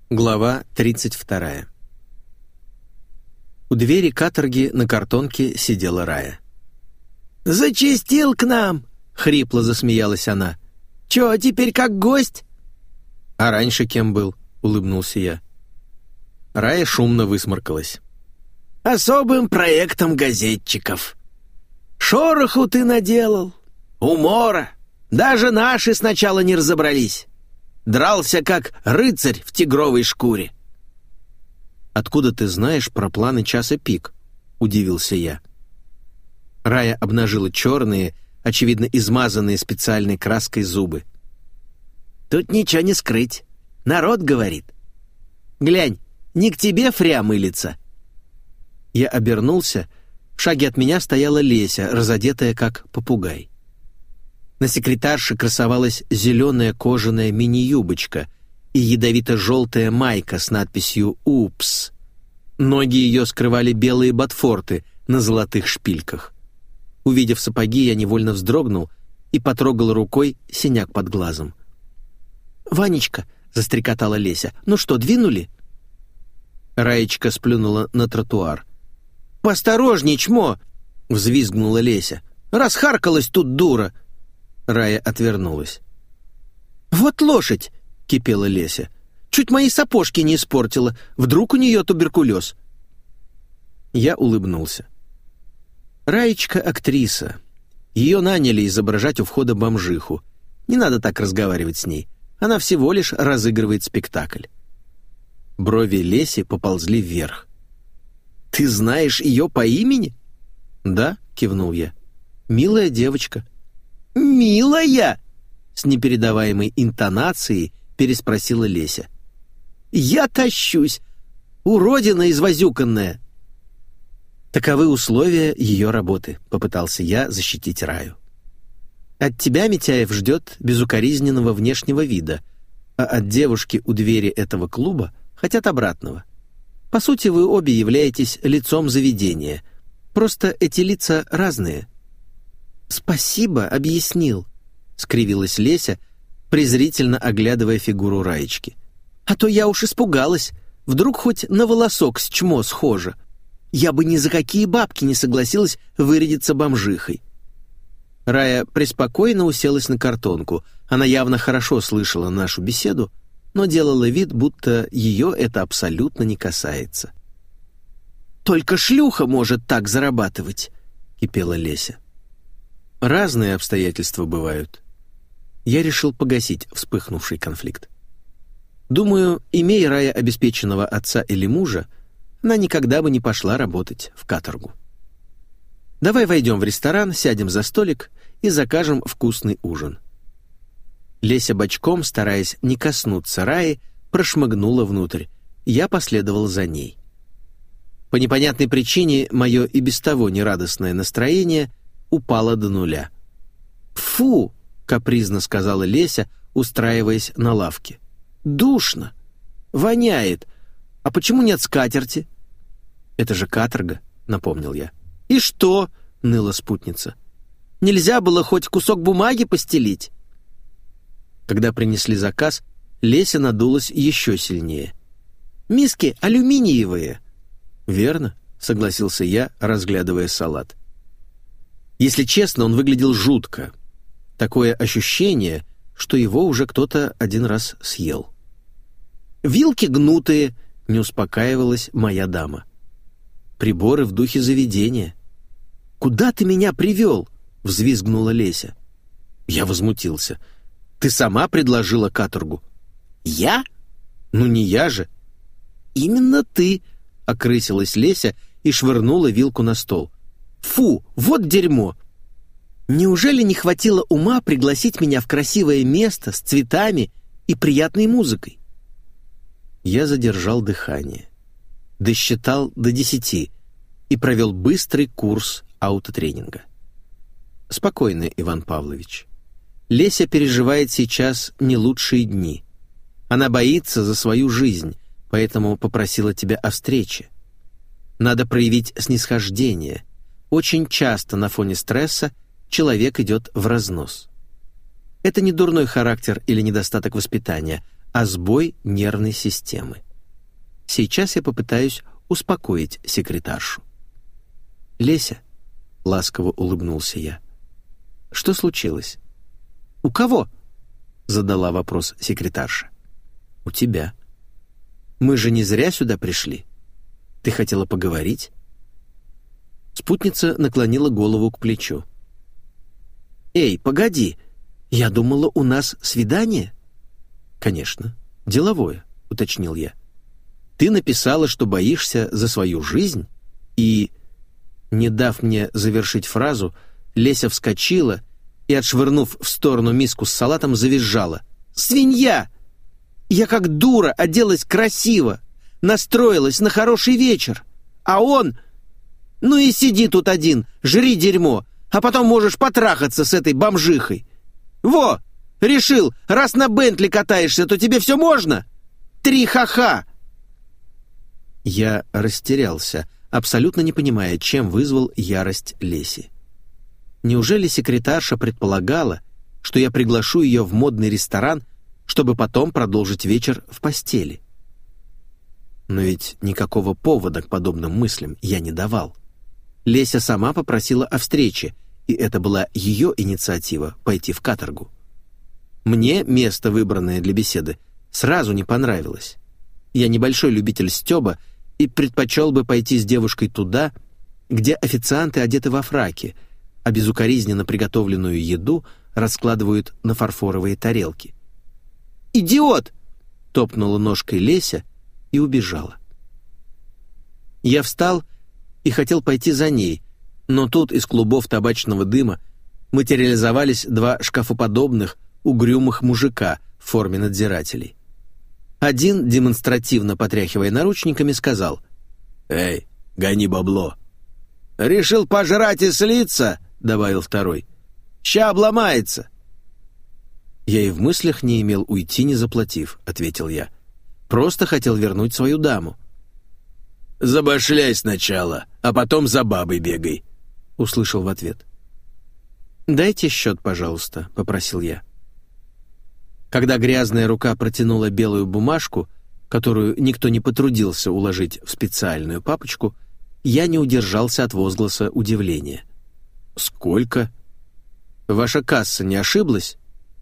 Глава 32. У двери каторги на картонке сидела Рая. «Зачастил к нам!» — хрипло засмеялась она. «Чё, теперь как гость?» «А раньше кем был?» — улыбнулся я. Рая шумно высморкалась. «Особым проектом газетчиков. Шороху ты наделал, умора. Даже наши сначала не разобрались. Дрался, как рыцарь в тигровой шкуре». «Откуда ты знаешь про планы часа пик?» — удивился я. Рая обнажила черные, очевидно измазанные специальной краской зубы. «Тут ничего не скрыть. Народ говорит. Глянь, не к тебе фря мылится». Я обернулся. В шаге от меня стояла Леся, разодетая как попугай. На секретарше красовалась зеленая кожаная мини-юбочка и ядовито-желтая майка с надписью «Упс». Ноги ее скрывали белые ботфорты на золотых шпильках. Увидев сапоги, я невольно вздрогнул и потрогал рукой синяк под глазом. «Ванечка», — застрекотала Леся, — «ну что, двинули?» Раечка сплюнула на тротуар. «Поосторожней, чмо!» — взвизгнула Леся. «Расхаркалась тут дура!» Рая отвернулась. «Вот лошадь!» — кипела Леся. «Чуть мои сапожки не испортила. Вдруг у нее туберкулез?» Я улыбнулся. Раечка — актриса. Ее наняли изображать у входа бомжиху. Не надо так разговаривать с ней. Она всего лишь разыгрывает спектакль. Брови Леси поползли вверх. «Ты знаешь ее по имени?» «Да», — кивнул я. «Милая девочка». «Милая?» — с непередаваемой интонацией переспросила Леся. «Я тащусь! Уродина извозюканная!» «Таковы условия ее работы», — попытался я защитить Раю. «От тебя Митяев ждет безукоризненного внешнего вида, а от девушки у двери этого клуба хотят обратного. По сути, вы обе являетесь лицом заведения. Просто эти лица разные». «Спасибо, объяснил», — скривилась Леся, презрительно оглядывая фигуру Раечки. «А то я уж испугалась. Вдруг хоть на волосок с чмо схоже. Я бы ни за какие бабки не согласилась вырядиться бомжихой». Рая преспокойно уселась на картонку. Она явно хорошо слышала нашу беседу, но делала вид, будто ее это абсолютно не касается. «Только шлюха может так зарабатывать», — кипела Леся. «Разные обстоятельства бывают». Я решил погасить вспыхнувший конфликт. Думаю, имея Рая обеспеченного отца или мужа, она никогда бы не пошла работать в каторгу. Давай войдем в ресторан, сядем за столик и закажем вкусный ужин. Леся бочком, стараясь не коснуться Раи, прошмыгнула внутрь. Я последовал за ней. По непонятной причине мое и без того нерадостное настроение упало до нуля. «Фу!» — капризно сказала Леся, устраиваясь на лавке. «Душно! Воняет! А почему нет скатерти?» «Это же каторга», — напомнил я. «И что?» — ныла спутница. «Нельзя было хоть кусок бумаги постелить?» Когда принесли заказ, Леся надулась еще сильнее. «Миски алюминиевые». «Верно», — согласился я, разглядывая салат. Если честно, он выглядел жутко. Такое ощущение, что его уже кто-то один раз съел. «Вилки гнутые», — не успокаивалась моя дама. «Приборы в духе заведения». «Куда ты меня привел?» — взвизгнула Леся. Я возмутился. «Ты сама предложила каторгу». «Я?» «Ну не я же». «Именно ты», — окрысилась Леся и швырнула вилку на стол. «Фу, вот дерьмо! Неужели не хватило ума пригласить меня в красивое место с цветами и приятной музыкой?» Я задержал дыхание, досчитал до 10 и провел быстрый курс аутотренинга. «Спокойно, Иван Павлович. Леся переживает сейчас не лучшие дни. Она боится за свою жизнь, поэтому попросила тебя о встрече. Надо проявить снисхождение. Очень часто на фоне стресса человек идет в разнос. Это не дурной характер или недостаток воспитания, а сбой нервной системы. Сейчас я попытаюсь успокоить секретаршу. «Леся», — ласково улыбнулся я, — «что случилось?» «У кого?» — задала вопрос секретарша. «У тебя. Мы же не зря сюда пришли. Ты хотела поговорить?» Спутница наклонила голову к плечу. «Эй, погоди, я думала, у нас свидание?» «Конечно, деловое», — уточнил я. «Ты написала, что боишься за свою жизнь, и...» Не дав мне завершить фразу, Леся вскочила и, отшвырнув в сторону миску с салатом, завизжала. «Свинья! Я как дура оделась красиво, настроилась на хороший вечер, а он... Ну и сиди тут один, жри дерьмо, а потом можешь потрахаться с этой бомжихой. Во! Решил, раз на Бентли катаешься, то тебе все можно? 3 ха-ха!» Я растерялся, абсолютно не понимая, чем вызвал ярость Леси. Неужели секретарша предполагала, что я приглашу ее в модный ресторан, чтобы потом продолжить вечер в постели? Но ведь никакого повода к подобным мыслям я не давал. Леся сама попросила о встрече, и это была ее инициатива пойти в каторгу. Мне место, выбранное для беседы, сразу не понравилось. Я небольшой любитель стёба и предпочел бы пойти с девушкой туда, где официанты одеты во фраки, а безукоризненно приготовленную еду раскладывают на фарфоровые тарелки. «Идиот!» — топнула ножкой Леся и убежала. Я встал и хотел пойти за ней, но тут из клубов табачного дыма материализовались 2 шкафоподобных, угрюмых мужика в форме надзирателей. Один, демонстративно потряхивая наручниками, сказал: «Эй, гони бабло!» «Решил пожрать и слиться?» — добавил второй. «Ща обломается!» «Я и в мыслях не имел уйти, не заплатив», — ответил я. «Просто хотел вернуть свою даму». «Забашляй сначала, а потом за бабой бегай», — услышал в ответ. «Дайте счет, пожалуйста», — попросил я. Когда грязная рука протянула белую бумажку, которую никто не потрудился уложить в специальную папочку, я не удержался от возгласа удивления. «Сколько? Ваша касса не ошиблась?»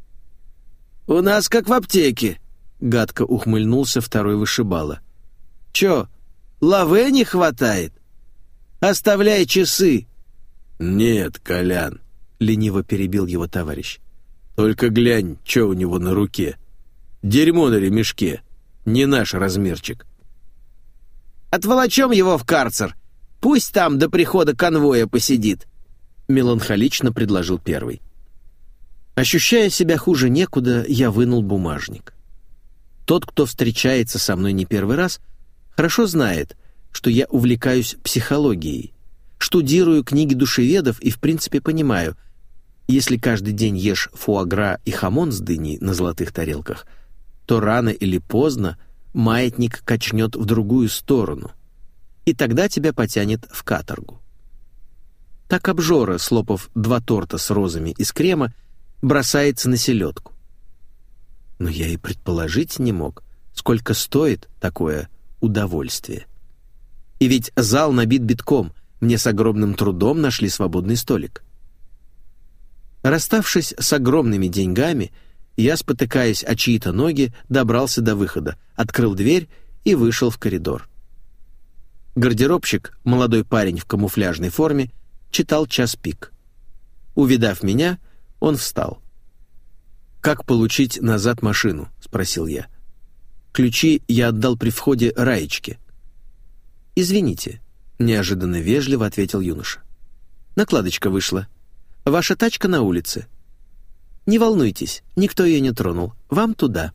«У нас как в аптеке», — гадко ухмыльнулся второй вышибала. «Чё, лаве не хватает? Оставляй часы». «Нет, Колян», — лениво перебил его товарищ. «Только глянь, что у него на руке. Дерьмо на ремешке. Не наш размерчик». «Отволочем его в карцер. Пусть там до прихода конвоя посидит», — меланхолично предложил первый. Ощущая себя хуже некуда, я вынул бумажник. Тот, кто встречается со мной не первый раз, хорошо знает, что я увлекаюсь психологией, штудирую книги душеведов и, в принципе, понимаю, если каждый день ешь фуагра и хамон с дыней на золотых тарелках, то рано или поздно маятник качнет в другую сторону, и тогда тебя потянет в каторгу. Так обжора, слопав 2 торта с розами из крема, бросается на селедку. Но я и предположить не мог, сколько стоит такое удовольствие. И ведь зал набит битком, мне с огромным трудом нашли свободный столик. Расставшись с огромными деньгами, я, спотыкаясь о чьи-то ноги, добрался до выхода, открыл дверь и вышел в коридор. Гардеробщик, молодой парень в камуфляжной форме, читал час пик. Увидав меня, он встал. «Как получить назад машину?» — спросил я. «Ключи я отдал при входе Раечке». «Извините», — неожиданно вежливо ответил юноша. «Накладочка вышла. Ваша тачка на улице. Не волнуйтесь, никто ее не тронул. Вам туда».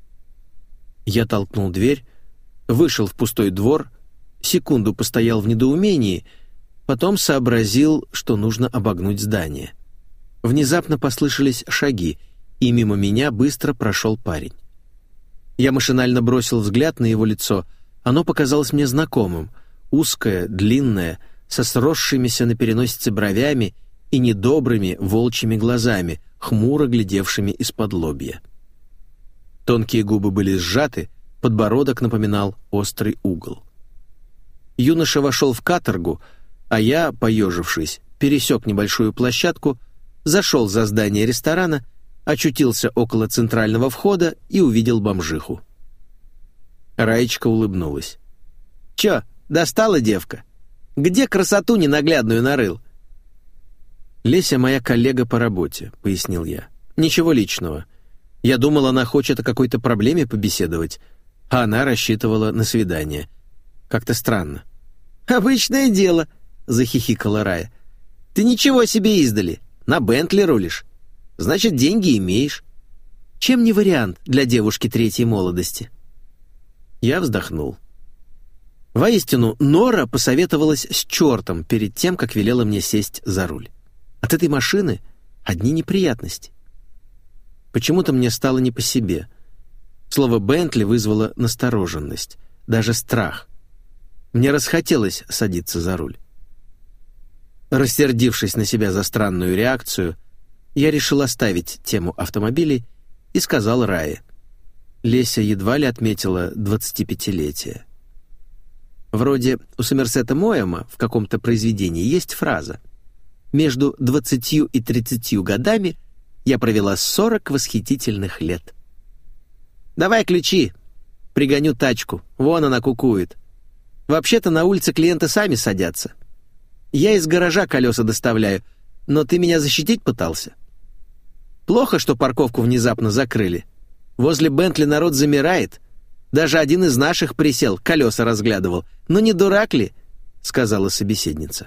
Я толкнул дверь, вышел в пустой двор, секунду постоял в недоумении, потом сообразил, что нужно обогнуть здание. Внезапно послышались шаги, и мимо меня быстро прошел парень. Я машинально бросил взгляд на его лицо. Оно показалось мне знакомым, узкое, длинное, со сросшимися на переносице бровями и недобрыми волчьими глазами, хмуро глядевшими из-под лобья. Тонкие губы были сжаты, подбородок напоминал острый угол. Юноша вошел в каторгу, а я, поежившись, пересек небольшую площадку, зашел за здание ресторана, очутился около центрального входа и увидел бомжиху. Раечка улыбнулась. «Чё, достала девка? Где красоту ненаглядную нарыл?» «Леся моя коллега по работе», — пояснил я. «Ничего личного. Я думал, она хочет о какой-то проблеме побеседовать, а она рассчитывала на свидание. Как-то странно». «Обычное дело», — захихикала Рая. «Ты ничего себе издали. На Бентли рулишь. Значит, деньги имеешь. Чем не вариант для девушки третьей молодости?» Я вздохнул. Воистину, Нора посоветовалась с чертом перед тем, как велела мне сесть за руль. От этой машины одни неприятности. Почему-то мне стало не по себе. Слово «Бентли» вызвало настороженность, даже страх. Мне расхотелось садиться за руль. Рассердившись на себя за странную реакцию, я решил оставить тему автомобилей и сказал Рае. Леся едва ли отметила 25-летие. Вроде у Сомерсета Моэма в каком-то произведении есть фраза: «Между 20 и 30 годами я провела 40 восхитительных лет». «Давай ключи, пригоню тачку, вон она кукует. Вообще-то на улице клиенты сами садятся. Я из гаража колеса доставляю, но ты меня защитить пытался? Плохо, что парковку внезапно закрыли. Возле Бентли народ замирает. Даже один из наших присел, колеса разглядывал. Ну не дурак ли?» — сказала собеседница.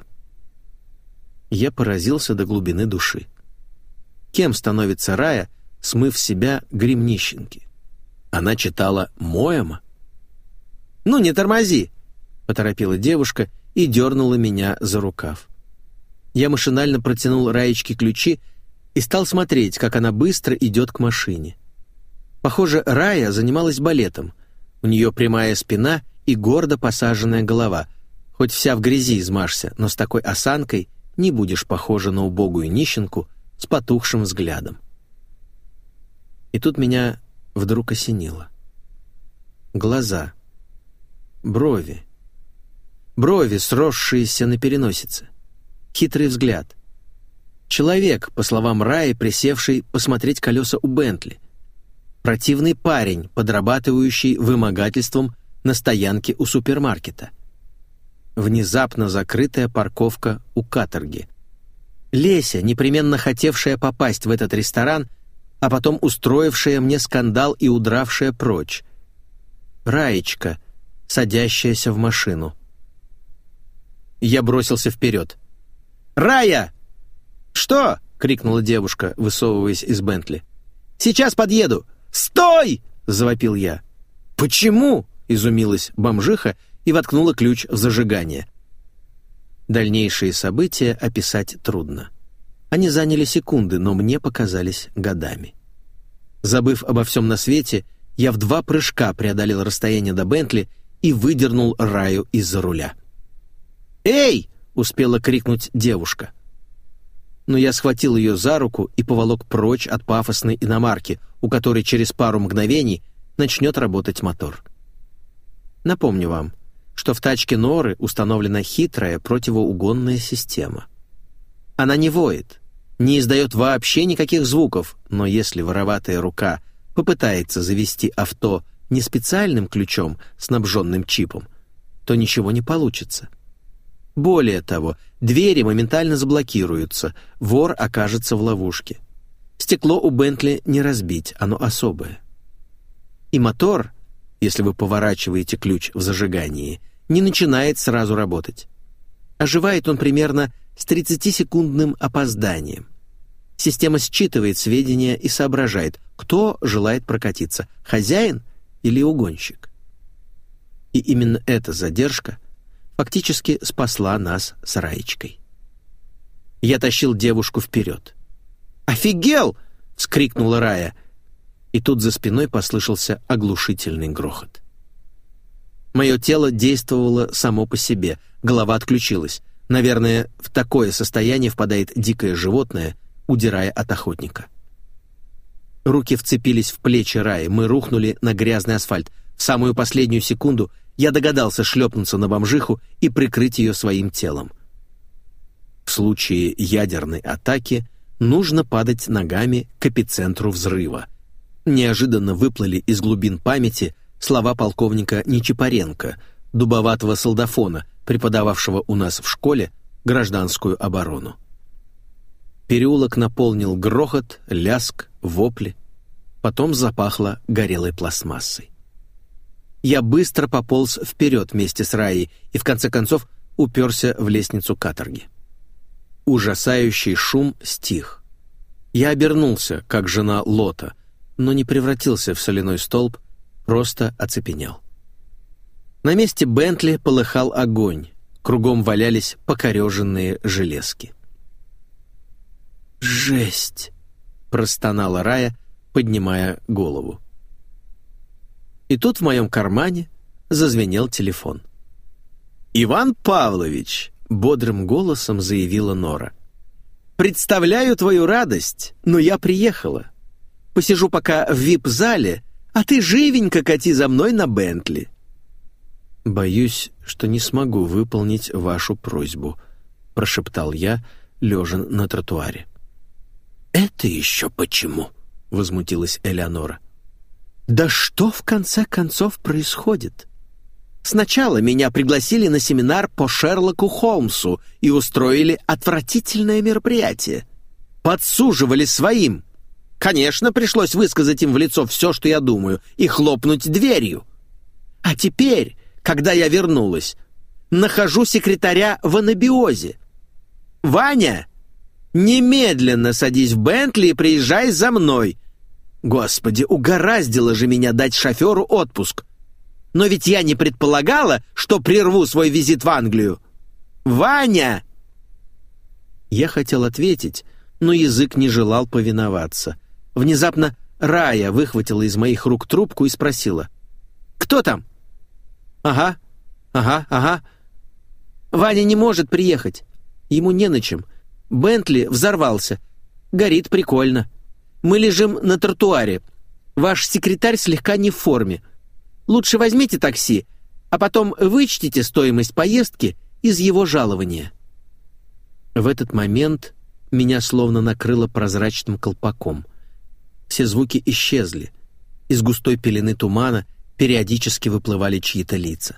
Я поразился до глубины души. Кем становится Рая, смыв с себя грим нищенки? Она читала Моэма? «Ну, не тормози!» — поторопила девушка и дернула меня за рукав. Я машинально протянул Раечке ключи и стал смотреть, как она быстро идет к машине. Похоже, Рая занималась балетом. У нее прямая спина и гордо посаженная голова. Хоть вся в грязи измажься, но с такой осанкой не будешь похожа на убогую нищенку с потухшим взглядом. И тут меня вдруг осенило. Глаза. Брови. Брови, сросшиеся на переносице. Хитрый взгляд. Человек, по словам Раи, присевший посмотреть колеса у Бентли. Противный парень, подрабатывающий вымогательством на стоянке у супермаркета. Внезапно закрытая парковка у каторги. Леся, непременно хотевшая попасть в этот ресторан, а потом устроившая мне скандал и удравшая прочь. Раечка, садящаяся в машину. Я бросился вперед. «Рая!» «Что?» — крикнула девушка, высовываясь из Бентли. «Сейчас подъеду!» «Стой!» — завопил я. «Почему?» — изумилась бомжиха и воткнула ключ в зажигание. Дальнейшие события описать трудно. Они заняли секунды, но мне показались годами. Забыв обо всем на свете, я в 2 прыжка преодолел расстояние до Бентли и выдернул Раю из-за руля. «Эй!» — успела крикнуть девушка. Но я схватил ее за руку и поволок прочь от пафосной иномарки, у которой через пару мгновений начнет работать мотор. Напомню вам, что в тачке Норы установлена хитрая противоугонная система. Она не воет, не издает вообще никаких звуков, но если вороватая рука попытается завести авто не специальным ключом, снабженным чипом, то ничего не получится. Более того, двери моментально заблокируются, вор окажется в ловушке. Стекло у Бентли не разбить, оно особое. И мотор, если вы поворачиваете ключ в зажигании, не начинает сразу работать. Оживает он примерно с 30-секундным опозданием. Система считывает сведения и соображает, кто желает прокатиться, хозяин или угонщик. И именно эта задержка фактически спасла нас с Раечкой. Я тащил девушку вперед. «Офигел!» — вскрикнула Рая. И тут за спиной послышался оглушительный грохот. Мое тело действовало само по себе, голова отключилась. Наверное, в такое состояние впадает дикое животное, удирая от охотника. Руки вцепились в плечи Раи, мы рухнули на грязный асфальт. В самую последнюю секунду я догадался шлепнуться на бомжиху и прикрыть ее своим телом. В случае ядерной атаки нужно падать ногами к эпицентру взрыва. Неожиданно выплыли из глубин памяти слова полковника Нечипаренко, дубоватого солдафона, преподававшего у нас в школе гражданскую оборону. Переулок наполнил грохот, ляск, вопли. Потом запахло горелой пластмассой. Я быстро пополз вперед вместе с Раей и в конце концов уперся в лестницу каторги. Ужасающий шум стих. Я обернулся, как жена Лота, но не превратился в соляной столб, просто оцепенел. На месте Бентли полыхал огонь, кругом валялись покореженные железки. «Жесть!» — простонала Рая, поднимая голову. И тут в моем кармане зазвенел телефон. «Иван Павлович!» — бодрым голосом заявила Нора. «Представляю твою радость, но я приехала. Посижу пока в вип-зале, а ты живенько кати за мной на Бентли». «Боюсь, что не смогу выполнить вашу просьбу», — прошептал я, лежа на тротуаре. «Это еще почему?» — возмутилась Элеонора. «Да что в конце концов происходит? Сначала меня пригласили на семинар по Шерлоку Холмсу и устроили отвратительное мероприятие. Подсуживали своим. Конечно, пришлось высказать им в лицо все, что я думаю, и хлопнуть дверью. А теперь, когда я вернулась, нахожу секретаря в анабиозе. Ваня, немедленно садись в Бентли и приезжай за мной. Господи, угораздило же меня дать шоферу отпуск. Но ведь я не предполагала, что прерву свой визит в Англию. Ваня!» Я хотел ответить, но язык не желал повиноваться. Внезапно Рая выхватила из моих рук трубку и спросила: «Кто там?» «Ага. Ваня не может приехать. Ему не на чем. Бентли взорвался. Горит прикольно. Мы лежим на тротуаре. Ваш секретарь слегка не в форме. Лучше возьмите такси, а потом вычтите стоимость поездки из его жалования». В этот момент меня словно накрыло прозрачным колпаком. Все звуки исчезли. Из густой пелены тумана периодически выплывали чьи-то лица.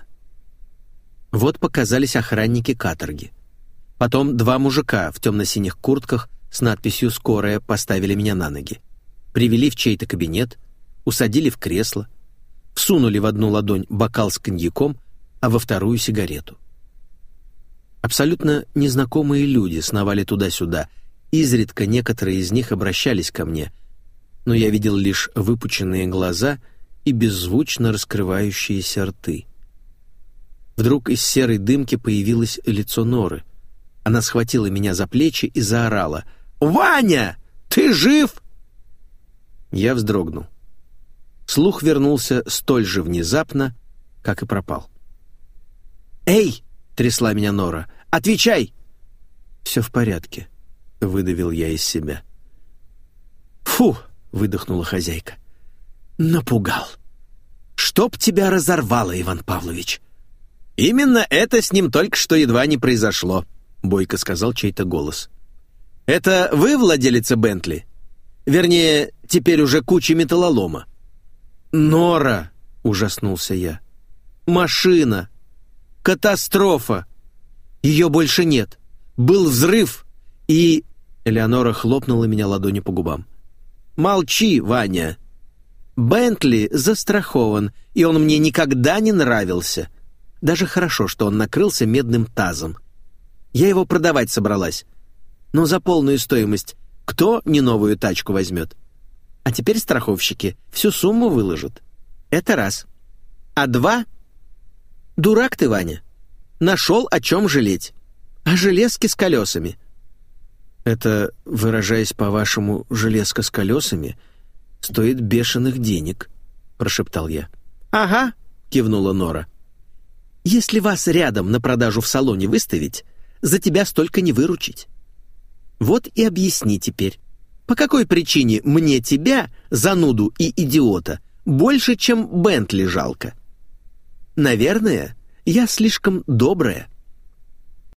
Вот показались охранники каторги. Потом два мужика в темно-синих куртках с надписью «Скорая» поставили меня на ноги. Привели в чей-то кабинет, усадили в кресло, всунули в одну ладонь бокал с коньяком, а во вторую — сигарету. Абсолютно незнакомые люди сновали туда-сюда. Изредка некоторые из них обращались ко мне, но я видел лишь выпученные глаза и беззвучно раскрывающиеся рты. Вдруг из серой дымки появилось лицо Норы. Она схватила меня за плечи и заорала: «Ваня, ты жив?» Я вздрогнул. Слух вернулся столь же внезапно, как и пропал. «Эй!» — трясла меня Нора. «Отвечай!» «Все в порядке», — выдавил я из себя. «Фу!» — выдохнула хозяйка. «Напугал! Чтоб тебя разорвало, Иван Павлович!» «Именно это с ним только что едва не произошло», — бойко сказал чей-то голос. «Это вы владелица Бентли? Вернее, теперь уже куча металлолома». «Нора!» — ужаснулся я. «Машина! Катастрофа! Ее больше нет! Был взрыв и...» Элеонора хлопнула меня ладонью по губам. «Молчи, Ваня! Бентли застрахован, и он мне никогда не нравился. Даже хорошо, что он накрылся медным тазом. Я его продавать собралась. Но за полную стоимость кто не новую тачку возьмет? А теперь страховщики всю сумму выложат. Это раз. А два? Дурак ты, Ваня. Нашел, о чем жалеть. А железки с колесами. Это, выражаясь по-вашему, железка с колесами, стоит бешеных денег, прошептал я. Ага, кивнула Нора. Если вас рядом на продажу в салоне выставить, за тебя столько не выручить. Вот и объясни теперь, По какой причине мне тебя, зануду и идиота, больше, чем Бентли жалко? Наверное, я слишком добрая.